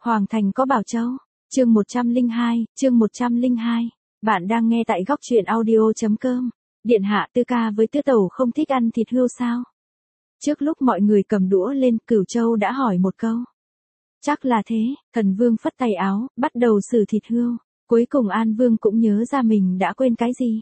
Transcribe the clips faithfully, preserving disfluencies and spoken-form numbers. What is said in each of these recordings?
Hoàng thành có Bảo Châu. Chương một trăm lẻ hai, chương một trăm lẻ hai. Bạn đang nghe tại góc truyện audio.com. Điện hạ Tư ca với Tư tẩu không thích ăn thịt hươu sao? Trước lúc mọi người cầm đũa lên, Cửu Châu đã hỏi một câu. Chắc là thế, Thần Vương phất tay áo, bắt đầu xử thịt hươu. Cuối cùng An Vương cũng nhớ ra mình đã quên cái gì.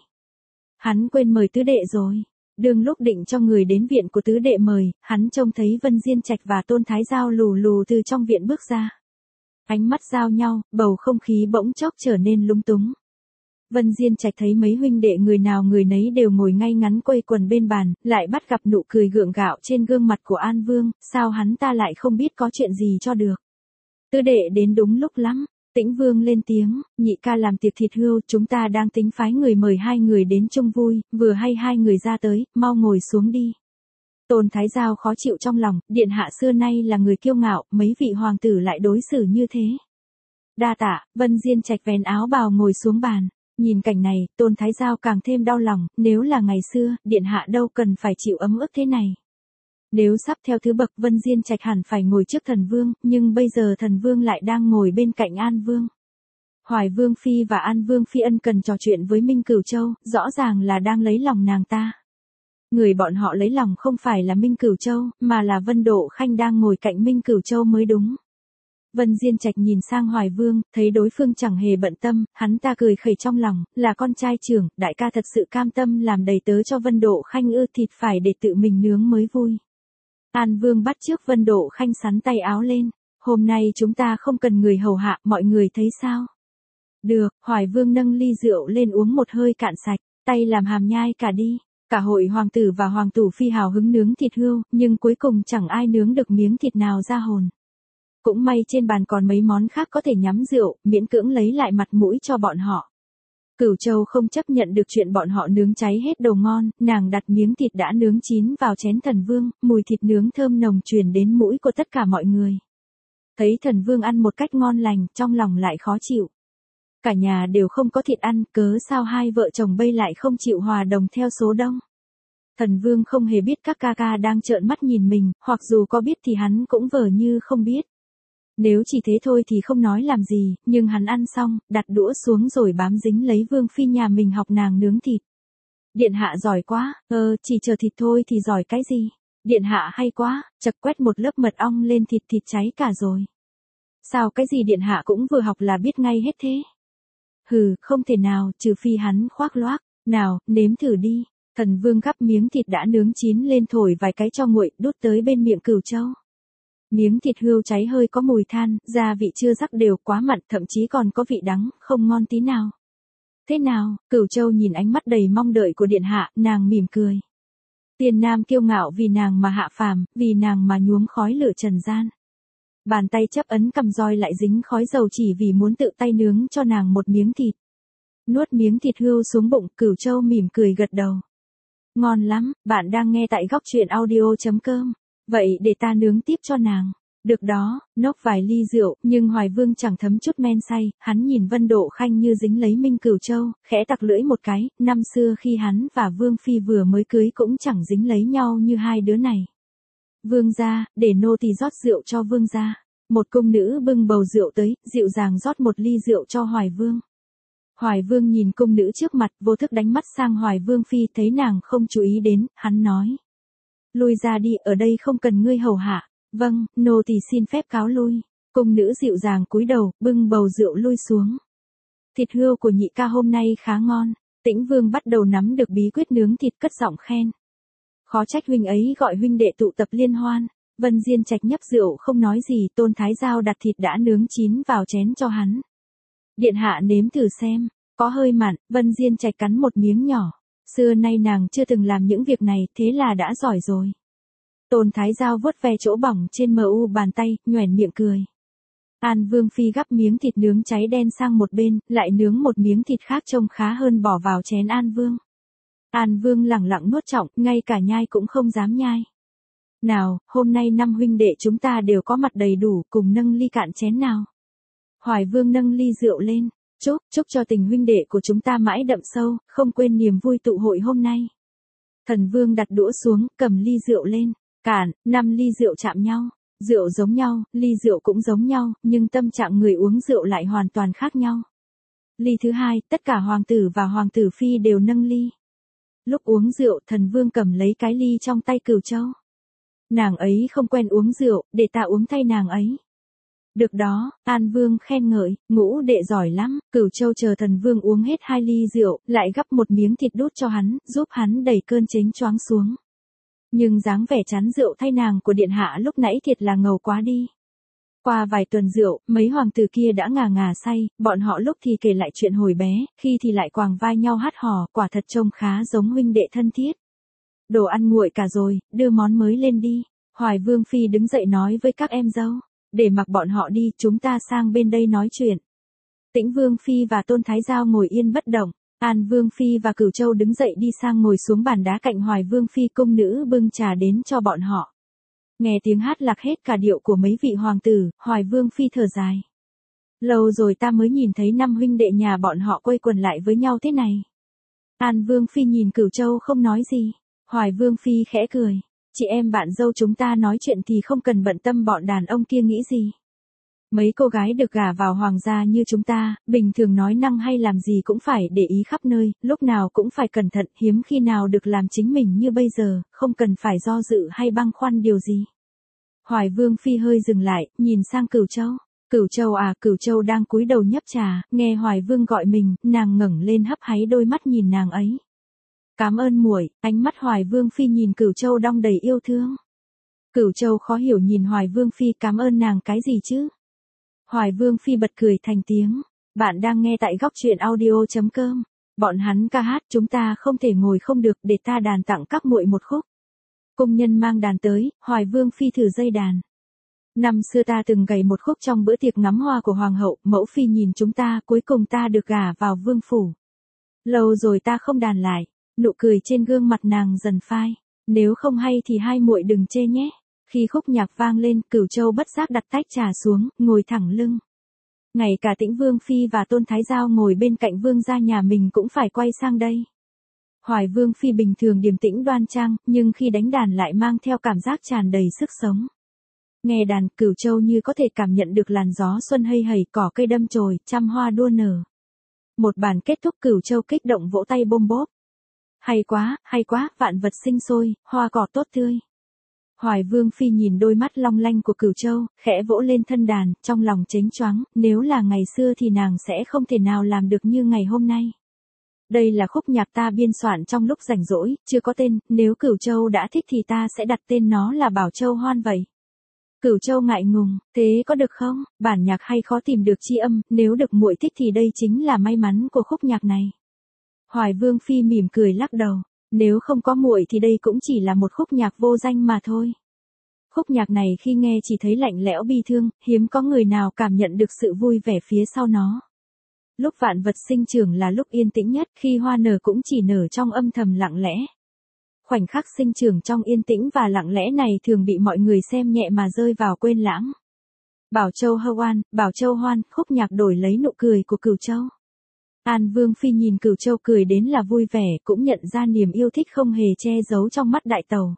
Hắn quên mời tứ đệ rồi. Đường lúc định cho người đến viện của tứ đệ mời, hắn trông thấy Vân Diên Trạch và Tôn Thái Giao lù lù từ trong viện bước ra. Ánh mắt giao nhau, bầu không khí bỗng chốc trở nên lúng túng. Vân Diên Trạch thấy mấy huynh đệ người nào người nấy đều ngồi ngay ngắn quây quần bên bàn, lại bắt gặp nụ cười gượng gạo trên gương mặt của An Vương, sao hắn ta lại không biết có chuyện gì cho được. Tứ đệ đến đúng lúc lắm. Tĩnh Vương lên tiếng, nhị ca làm tiệc thịt hươu, chúng ta đang tính phái người mời hai người đến chung vui, vừa hay hai người ra tới, mau ngồi xuống đi. Tôn Thái Giao khó chịu trong lòng, điện hạ xưa nay là người kiêu ngạo, mấy vị hoàng tử lại đối xử như thế. Đa tạ, Vân Diên Trạch vén áo bào ngồi xuống bàn. Nhìn cảnh này, Tôn Thái Giao càng thêm đau lòng, nếu là ngày xưa, điện hạ đâu cần phải chịu ấm ức thế này. Nếu sắp theo thứ bậc, Vân Diên Trạch hẳn phải ngồi trước Thần Vương, nhưng bây giờ Thần Vương lại đang ngồi bên cạnh An Vương. Hoài Vương Phi và An Vương Phi ân cần trò chuyện với Minh Cửu Châu, rõ ràng là đang lấy lòng nàng ta. Người bọn họ lấy lòng không phải là Minh Cửu Châu, mà là Vân Độ Khanh đang ngồi cạnh Minh Cửu Châu mới đúng. Vân Diên Trạch nhìn sang Hoài Vương, thấy đối phương chẳng hề bận tâm, hắn ta cười khẩy trong lòng, là con trai trưởng, đại ca thật sự cam tâm làm đầy tớ cho Vân Độ Khanh ư, thịt phải để tự mình nướng mới vui. An Vương bắt chước Vân Độ Khanh sắn tay áo lên, hôm nay chúng ta không cần người hầu hạ, mọi người thấy sao? Được, Hoài Vương nâng ly rượu lên uống một hơi cạn sạch, tay làm hàm nhai cả đi. Cả hội hoàng tử và hoàng tử phi hào hứng nướng thịt hươu, nhưng cuối cùng chẳng ai nướng được miếng thịt nào ra hồn. Cũng may trên bàn còn mấy món khác có thể nhắm rượu, miễn cưỡng lấy lại mặt mũi cho bọn họ. Cửu Châu không chấp nhận được chuyện bọn họ nướng cháy hết đồ ngon, nàng đặt miếng thịt đã nướng chín vào chén Thần Vương, mùi thịt nướng thơm nồng truyền đến mũi của tất cả mọi người. Thấy Thần Vương ăn một cách ngon lành, trong lòng lại khó chịu. Cả nhà đều không có thịt ăn, cớ sao hai vợ chồng bây lại không chịu hòa đồng theo số đông. Thần Vương không hề biết các ca ca đang trợn mắt nhìn mình, hoặc dù có biết thì hắn cũng vờ như không biết. Nếu chỉ thế thôi thì không nói làm gì, nhưng hắn ăn xong, đặt đũa xuống rồi bám dính lấy Vương Phi nhà mình học nàng nướng thịt. Điện hạ giỏi quá, ờ, chỉ chờ thịt thôi thì giỏi cái gì. Điện hạ hay quá, chật quét một lớp mật ong lên thịt thịt cháy cả rồi. Sao cái gì điện hạ cũng vừa học là biết ngay hết thế? Hừ, không thể nào, trừ phi hắn khoác loác. Nào, nếm thử đi. Thần Vương gắp miếng thịt đã nướng chín lên thổi vài cái cho nguội, đút tới bên miệng Cửu Châu. Miếng thịt hươu cháy hơi có mùi than, gia vị chưa rắc đều, quá mặn, thậm chí còn có vị đắng, không ngon tí nào. Thế nào? Cửu Châu nhìn ánh mắt đầy mong đợi của điện hạ, nàng mỉm cười. Tiền nam kiêu ngạo vì nàng mà hạ phàm, vì nàng mà nhuốm khói lửa trần gian. Bàn tay chấp ấn cầm roi lại dính khói dầu chỉ vì muốn tự tay nướng cho nàng một miếng thịt. Nuốt miếng thịt hươu xuống bụng, Cửu Châu mỉm cười gật đầu. Ngon lắm, bạn đang nghe tại góc truyện audio.com. Vậy để ta nướng tiếp cho nàng. Được đó, nốc vài ly rượu, nhưng Hoài Vương chẳng thấm chút men say, hắn nhìn Vân Độ Khanh như dính lấy Minh Cửu Châu, khẽ tặc lưỡi một cái, năm xưa khi hắn và Vương Phi vừa mới cưới cũng chẳng dính lấy nhau như hai đứa này. Vương gia, để nô tỳ rót rượu cho Vương gia. Một cung nữ bưng bầu rượu tới, dịu dàng rót một ly rượu cho Hoài Vương. Hoài Vương nhìn cung nữ trước mặt, vô thức đánh mắt sang Hoài Vương Phi, thấy nàng không chú ý đến, hắn nói. Lui ra đi, ở đây không cần ngươi hầu hạ. Vâng, nô tỳ xin phép cáo lui. Cung nữ dịu dàng cúi đầu, bưng bầu rượu lui xuống. Thịt hươu của nhị ca hôm nay khá ngon. Tĩnh Vương bắt đầu nắm được bí quyết nướng thịt, cất giọng khen. Khó trách huynh ấy gọi huynh đệ tụ tập liên hoan. Vân Diên Trạch nhấp rượu không nói gì, Tôn Thái Giao đặt thịt đã nướng chín vào chén cho hắn. Điện hạ nếm thử xem, có hơi mặn, Vân Diên Trạch cắn một miếng nhỏ. Xưa nay nàng chưa từng làm những việc này, thế là đã giỏi rồi. Tôn Thái Giao vuốt ve chỗ bỏng trên mờ u bàn tay, nhoẻn miệng cười. An Vương Phi gắp miếng thịt nướng cháy đen sang một bên, lại nướng một miếng thịt khác trông khá hơn bỏ vào chén An Vương. An Vương lẳng lặng nuốt trọng, ngay cả nhai cũng không dám nhai. Nào, hôm nay năm huynh đệ chúng ta đều có mặt đầy đủ, cùng nâng ly cạn chén nào. Hoài Vương nâng ly rượu lên. Chúc, chúc cho tình huynh đệ của chúng ta mãi đậm sâu, không quên niềm vui tụ hội hôm nay. Thần Vương đặt đũa xuống, cầm ly rượu lên, cạn, năm ly rượu chạm nhau. Rượu giống nhau, ly rượu cũng giống nhau, nhưng tâm trạng người uống rượu lại hoàn toàn khác nhau. Ly thứ hai, tất cả hoàng tử và hoàng tử phi đều nâng ly. Lúc uống rượu, thần vương cầm lấy cái ly trong tay Cửu Châu. Nàng ấy không quen uống rượu, để ta uống thay nàng ấy. Được đó, An Vương khen ngợi, ngũ đệ giỏi lắm. Cửu Châu chờ thần vương uống hết hai ly rượu, lại gắp một miếng thịt đút cho hắn, giúp hắn đẩy cơn chếnh choáng xuống. Nhưng dáng vẻ chán rượu thay nàng của điện hạ lúc nãy thiệt là ngầu quá đi. Qua vài tuần rượu, mấy hoàng tử kia đã ngà ngà say, bọn họ lúc thì kể lại chuyện hồi bé, khi thì lại quàng vai nhau hát hò, quả thật trông khá giống huynh đệ thân thiết. Đồ ăn nguội cả rồi, đưa món mới lên đi. Hoài Vương Phi đứng dậy nói với các em dâu, để mặc bọn họ đi, chúng ta sang bên đây nói chuyện. Tĩnh Vương Phi và Tôn Thái Giao ngồi yên bất động, An Vương Phi và Cửu Châu đứng dậy đi sang ngồi xuống bàn đá cạnh Hoài Vương Phi, cung nữ bưng trà đến cho bọn họ. Nghe tiếng hát lạc hết cả điệu của mấy vị hoàng tử, Hoài Vương Phi thở dài. Lâu rồi ta mới nhìn thấy năm huynh đệ nhà bọn họ quây quần lại với nhau thế này. An Vương Phi nhìn Cửu Châu không nói gì. Hoài Vương Phi khẽ cười. Chị em bạn dâu chúng ta nói chuyện thì không cần bận tâm bọn đàn ông kia nghĩ gì. Mấy cô gái được gả vào hoàng gia như chúng ta, bình thường nói năng hay làm gì cũng phải để ý khắp nơi, lúc nào cũng phải cẩn thận, hiếm khi nào được làm chính mình như bây giờ, không cần phải do dự hay băn khoăn điều gì. Hoài Vương Phi hơi dừng lại, nhìn sang Cửu Châu. Cửu Châu à, Cửu Châu đang cúi đầu nhấp trà, nghe Hoài Vương gọi mình, nàng ngẩng lên hấp háy đôi mắt nhìn nàng ấy. Cảm ơn muội. Ánh mắt Hoài Vương Phi nhìn Cửu Châu đong đầy yêu thương. Cửu Châu khó hiểu nhìn Hoài Vương Phi, cảm ơn nàng cái gì chứ? Hoài Vương Phi bật cười thành tiếng. Bạn đang nghe tại góc truyện audio chấm com. Bọn hắn ca hát, chúng ta không thể ngồi không được, để ta đàn tặng các muội một khúc. Công nhân mang đàn tới, Hoài Vương Phi thử dây đàn. Năm xưa ta từng gảy một khúc trong bữa tiệc ngắm hoa của hoàng hậu, mẫu phi nhìn chúng ta, cuối cùng ta được gả vào vương phủ. Lâu rồi ta không đàn lại. Nụ cười trên gương mặt nàng dần phai. Nếu không hay thì hai muội đừng chê nhé. Khi khúc nhạc vang lên, Cửu Châu bất giác đặt tách trà xuống, ngồi thẳng lưng. Ngay cả Tĩnh Vương Phi và Tôn Thái Giao ngồi bên cạnh vương gia nhà mình cũng phải quay sang đây. Hoài Vương Phi bình thường điềm tĩnh đoan trang, nhưng khi đánh đàn lại mang theo cảm giác tràn đầy sức sống. Nghe đàn, Cửu Châu như có thể cảm nhận được làn gió xuân hây hầy, cỏ cây đâm chồi, trăm hoa đua nở. Một bản kết thúc, Cửu Châu kích động vỗ tay bôm bốp. Hay quá, hay quá, vạn vật sinh sôi, hoa cỏ tốt tươi. Hoài Vương Phi nhìn đôi mắt long lanh của Cửu Châu, khẽ vỗ lên thân đàn, trong lòng chếnh choáng, nếu là ngày xưa thì nàng sẽ không thể nào làm được như ngày hôm nay. Đây là khúc nhạc ta biên soạn trong lúc rảnh rỗi, chưa có tên, nếu Cửu Châu đã thích thì ta sẽ đặt tên nó là Bảo Châu Hoan vậy. Cửu Châu ngại ngùng, thế có được không? Bản nhạc hay khó tìm được chi âm, nếu được muội thích thì đây chính là may mắn của khúc nhạc này. Hoài Vương Phi mỉm cười lắc đầu, nếu không có muội thì đây cũng chỉ là một khúc nhạc vô danh mà thôi. Khúc nhạc này khi nghe chỉ thấy lạnh lẽo bi thương, hiếm có người nào cảm nhận được sự vui vẻ phía sau nó. Lúc vạn vật sinh trưởng là lúc yên tĩnh nhất, khi hoa nở cũng chỉ nở trong âm thầm lặng lẽ. Khoảnh khắc sinh trưởng trong yên tĩnh và lặng lẽ này thường bị mọi người xem nhẹ mà rơi vào quên lãng. Bảo Châu Hoan, Bảo Châu Hoan, khúc nhạc đổi lấy nụ cười của Cửu Châu. An Vương Phi nhìn Cửu Châu cười đến là vui vẻ, cũng nhận ra niềm yêu thích không hề che giấu trong mắt đại tẩu.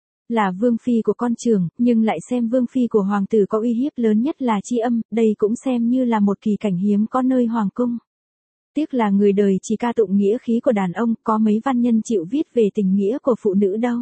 Là Vương Phi của con trưởng, nhưng lại xem Vương Phi của hoàng tử có uy hiếp lớn nhất là chi âm, đây cũng xem như là một kỳ cảnh hiếm có nơi hoàng cung. Tiếc là người đời chỉ ca tụng nghĩa khí của đàn ông, có mấy văn nhân chịu viết về tình nghĩa của phụ nữ đâu.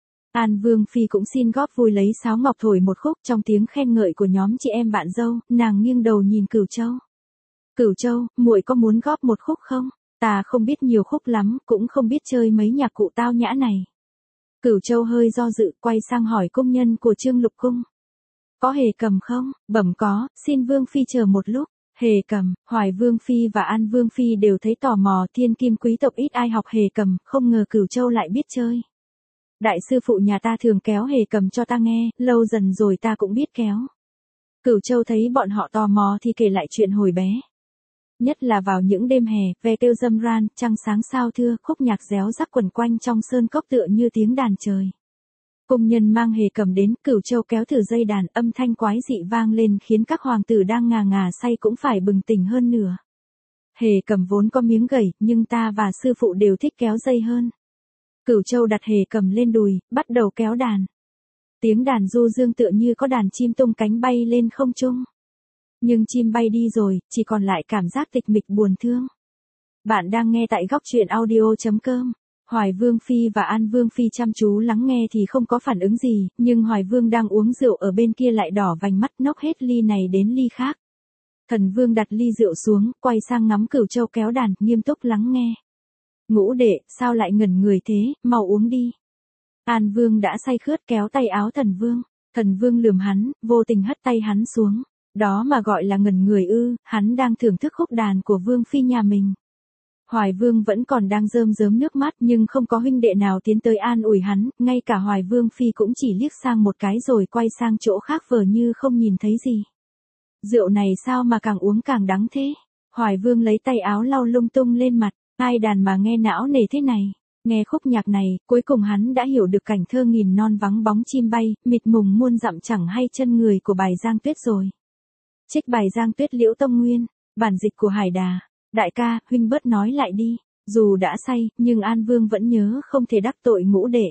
An Vương Phi cũng xin góp vui lấy sáo ngọc thổi một khúc, trong tiếng khen ngợi của nhóm chị em bạn dâu, nàng nghiêng đầu nhìn Cửu Châu. Cửu Châu, muội có muốn góp một khúc không? Ta không biết nhiều khúc lắm, cũng không biết chơi mấy nhạc cụ tao nhã này. Cửu Châu hơi do dự, quay sang hỏi công nhân của Trương Lục Cung. Có hề cầm không? Bẩm có, xin Vương Phi chờ một lúc. Hề cầm, Hoài Vương Phi và An Vương Phi đều thấy tò mò, thiên kim quý tộc ít ai học hề cầm, không ngờ Cửu Châu lại biết chơi. Đại sư phụ nhà ta thường kéo hề cầm cho ta nghe, lâu dần rồi ta cũng biết kéo. Cửu Châu thấy bọn họ tò mò thì kể lại chuyện hồi bé. Nhất là vào những đêm hè, ve kêu râm ran, trăng sáng sao thưa, khúc nhạc réo rắc quẩn quanh trong sơn cốc tựa như tiếng đàn trời. Công nhân mang hề cầm đến, Cửu Châu kéo thử dây đàn, âm thanh quái dị vang lên khiến các hoàng tử đang ngà ngà say cũng phải bừng tỉnh hơn nửa. Hề cầm vốn có miếng gầy, nhưng ta và sư phụ đều thích kéo dây hơn. Cửu Châu đặt hề cầm lên đùi, bắt đầu kéo đàn. Tiếng đàn du dương tựa như có đàn chim tung cánh bay lên không trung. Nhưng chim bay đi rồi, chỉ còn lại cảm giác tịch mịch buồn thương. Bạn đang nghe tại góc chuyện audio chấm com. Hoài Vương Phi và An Vương Phi chăm chú lắng nghe thì không có phản ứng gì, nhưng Hoài Vương đang uống rượu ở bên kia lại đỏ vành mắt nốc hết ly này đến ly khác. Thần Vương đặt ly rượu xuống, quay sang ngắm Cửu Châu kéo đàn, nghiêm túc lắng nghe. Ngũ đệ, sao lại ngẩn người thế, mau uống đi. An Vương đã say khướt kéo tay áo Thần Vương. Thần Vương lườm hắn, vô tình hất tay hắn xuống. Đó mà gọi là ngẩn người ư, hắn đang thưởng thức khúc đàn của Vương Phi nhà mình. Hoài Vương vẫn còn đang rơm rớm nước mắt nhưng không có huynh đệ nào tiến tới an ủi hắn, ngay cả Hoài Vương Phi cũng chỉ liếc sang một cái rồi quay sang chỗ khác vờ như không nhìn thấy gì. Rượu này sao mà càng uống càng đắng thế? Hoài Vương lấy tay áo lau lung tung lên mặt, ai đàn mà nghe não nề thế này. Nghe khúc nhạc này, cuối cùng hắn đã hiểu được cảnh thơ nghìn non vắng bóng chim bay, mịt mùng muôn dặm chẳng hay chân người của bài Giang Tuyết rồi. Trích bài Giang Tuyết Liễu Tông Nguyên, bản dịch của Hải Đà. Đại ca, huynh bớt nói lại đi, dù đã say, nhưng An Vương vẫn nhớ không thể đắc tội Ngũ đệ.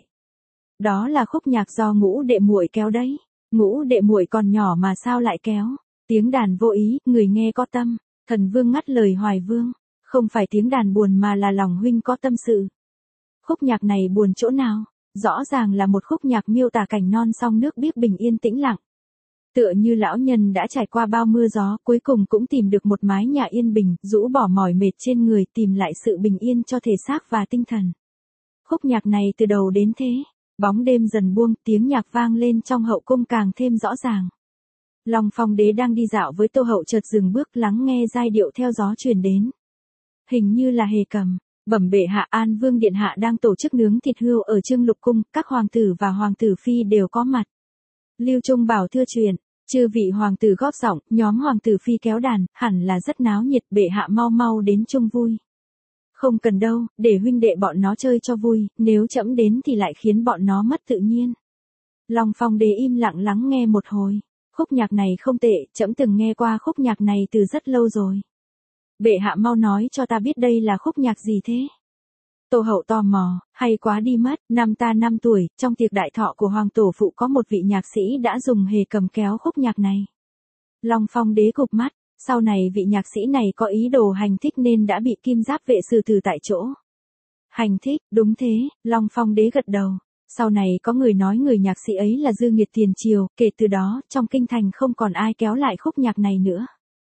Đó là khúc nhạc do Ngũ đệ muội kéo đấy. Ngũ đệ muội còn nhỏ mà sao lại kéo? Tiếng đàn vô ý, người nghe có tâm. Thần Vương ngắt lời Hoài Vương, không phải tiếng đàn buồn mà là lòng huynh có tâm sự. Khúc nhạc này buồn chỗ nào? Rõ ràng là một khúc nhạc miêu tả cảnh non sông nước biếc bình yên tĩnh lặng. Tựa như lão nhân đã trải qua bao mưa gió, cuối cùng cũng tìm được một mái nhà yên bình, rũ bỏ mỏi mệt trên người, tìm lại sự bình yên cho thể xác và tinh thần. Khúc nhạc này từ đầu đến thế, bóng đêm dần buông, tiếng nhạc vang lên trong hậu cung càng thêm rõ ràng. Long Phong đế đang đi dạo với Tô hậu chợt dừng bước lắng nghe giai điệu theo gió truyền đến. Hình như là Hề Cầm. Bẩm bệ hạ, An Vương điện hạ đang tổ chức nướng thịt hươu ở Trương Lục cung, các hoàng tử và hoàng tử phi đều có mặt. Lưu Trung bảo thưa truyền, chư vị hoàng tử góp giọng, nhóm hoàng tử phi kéo đàn, hẳn là rất náo nhiệt, bệ hạ mau mau đến chung vui. Không cần đâu, để huynh đệ bọn nó chơi cho vui, nếu trẫm đến thì lại khiến bọn nó mất tự nhiên. Long Phong đế im lặng lắng nghe một hồi. Khúc nhạc này không tệ, trẫm từng nghe qua khúc nhạc này từ rất lâu rồi. Bệ hạ mau nói cho ta biết đây là khúc nhạc gì thế? Tô hậu tò mò, hay quá đi mất, năm ta năm tuổi, trong tiệc đại thọ của hoàng tổ phụ có một vị nhạc sĩ đã dùng Hề Cầm kéo khúc nhạc này. Long Phong đế cụp mắt, sau này vị nhạc sĩ này có ý đồ hành thích nên đã bị Kim Giáp vệ xử tử tại chỗ. Hành thích, đúng thế, Long Phong đế gật đầu. Sau này có người nói người nhạc sĩ ấy là dư nghiệt tiền triều, kể từ đó, trong kinh thành không còn ai kéo lại khúc nhạc này nữa.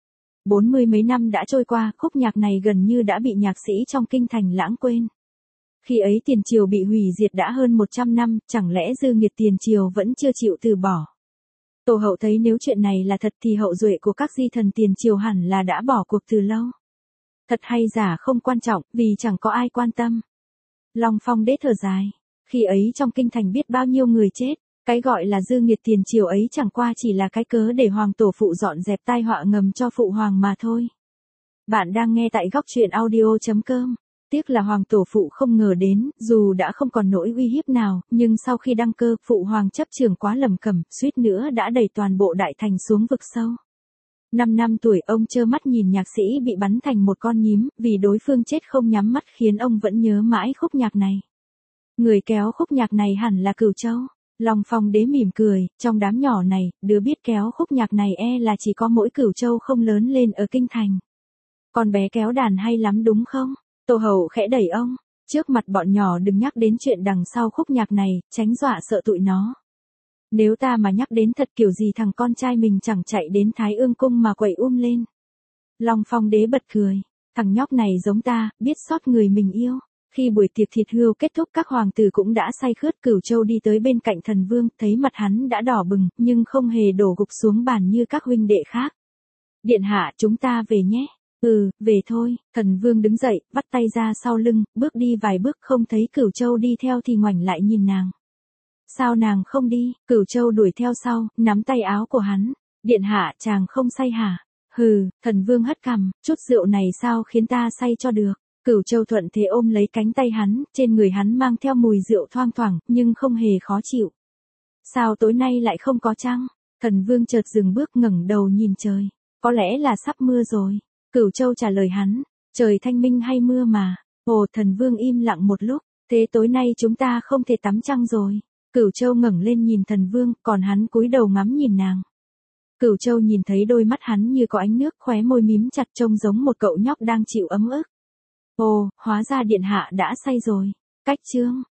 Bốn mươi mấy năm đã trôi qua, khúc nhạc này gần như đã bị nhạc sĩ trong kinh thành lãng quên. Khi ấy tiền triều bị hủy diệt đã hơn một trăm năm, chẳng lẽ dư nghiệt tiền triều vẫn chưa chịu từ bỏ. Tô hậu thấy nếu chuyện này là thật thì hậu duệ của các di thần tiền triều hẳn là đã bỏ cuộc từ lâu. Thật hay giả không quan trọng, vì chẳng có ai quan tâm. Long Phong đế thở dài. Khi ấy trong kinh thành biết bao nhiêu người chết, cái gọi là dư nghiệt tiền triều ấy chẳng qua chỉ là cái cớ để hoàng tổ phụ dọn dẹp tai họa ngầm cho phụ hoàng mà thôi. Bạn đang nghe tại góc chuyện audio chấm com. Tiếc là hoàng tổ phụ không ngờ đến, dù đã không còn nỗi uy hiếp nào, nhưng sau khi đăng cơ, phụ hoàng chấp trường quá lầm cẩm, suýt nữa đã đẩy toàn bộ đại thành xuống vực sâu. Năm năm tuổi ông trơ mắt nhìn nhạc sĩ bị bắn thành một con nhím, vì đối phương chết không nhắm mắt khiến ông vẫn nhớ mãi khúc nhạc này. Người kéo khúc nhạc này hẳn là Cửu Châu. Long Phong đế mỉm cười, trong đám nhỏ này, đứa biết kéo khúc nhạc này e là chỉ có mỗi Cửu Châu không lớn lên ở kinh thành. Con bé kéo đàn hay lắm đúng không? Tô hậu khẽ đẩy ông, trước mặt bọn nhỏ đừng nhắc đến chuyện đằng sau khúc nhạc này, tránh dọa sợ tụi nó. Nếu ta mà nhắc đến thật kiểu gì thằng con trai mình chẳng chạy đến Thái Ương cung mà quậy um lên. Long Phong đế bật cười, thằng nhóc này giống ta, biết xót người mình yêu. Khi buổi tiệc thịt hươu kết thúc các hoàng tử cũng đã say khướt, Cửu Châu đi tới bên cạnh thần vương, thấy mặt hắn đã đỏ bừng, nhưng không hề đổ gục xuống bàn như các huynh đệ khác. Điện hạ chúng ta về nhé. Ừ, về thôi, thần vương đứng dậy, vắt tay ra sau lưng, bước đi vài bước không thấy Cửu Châu đi theo thì ngoảnh lại nhìn nàng. Sao nàng không đi? Cửu Châu đuổi theo sau, nắm tay áo của hắn. Điện hạ chàng không say hả? Hừ, thần vương hất cằm, chút rượu này sao khiến ta say cho được. Cửu Châu thuận thế ôm lấy cánh tay hắn, trên người hắn mang theo mùi rượu thoang thoảng, nhưng không hề khó chịu. Sao tối nay lại không có trăng? Thần vương chợt dừng bước ngẩng đầu nhìn trời. Có lẽ là sắp mưa rồi. Cửu Châu trả lời hắn, trời thanh minh hay mưa mà. Ồ, thần vương im lặng một lúc, thế tối nay chúng ta không thể tắm trăng rồi. Cửu Châu ngẩng lên nhìn Thần Vương, còn hắn cúi đầu ngắm nhìn nàng. Cửu Châu nhìn thấy đôi mắt hắn như có ánh nước, khóe môi mím chặt trông giống một cậu nhóc đang chịu ấm ức. Ồ, hóa ra điện hạ đã say rồi. Cách chương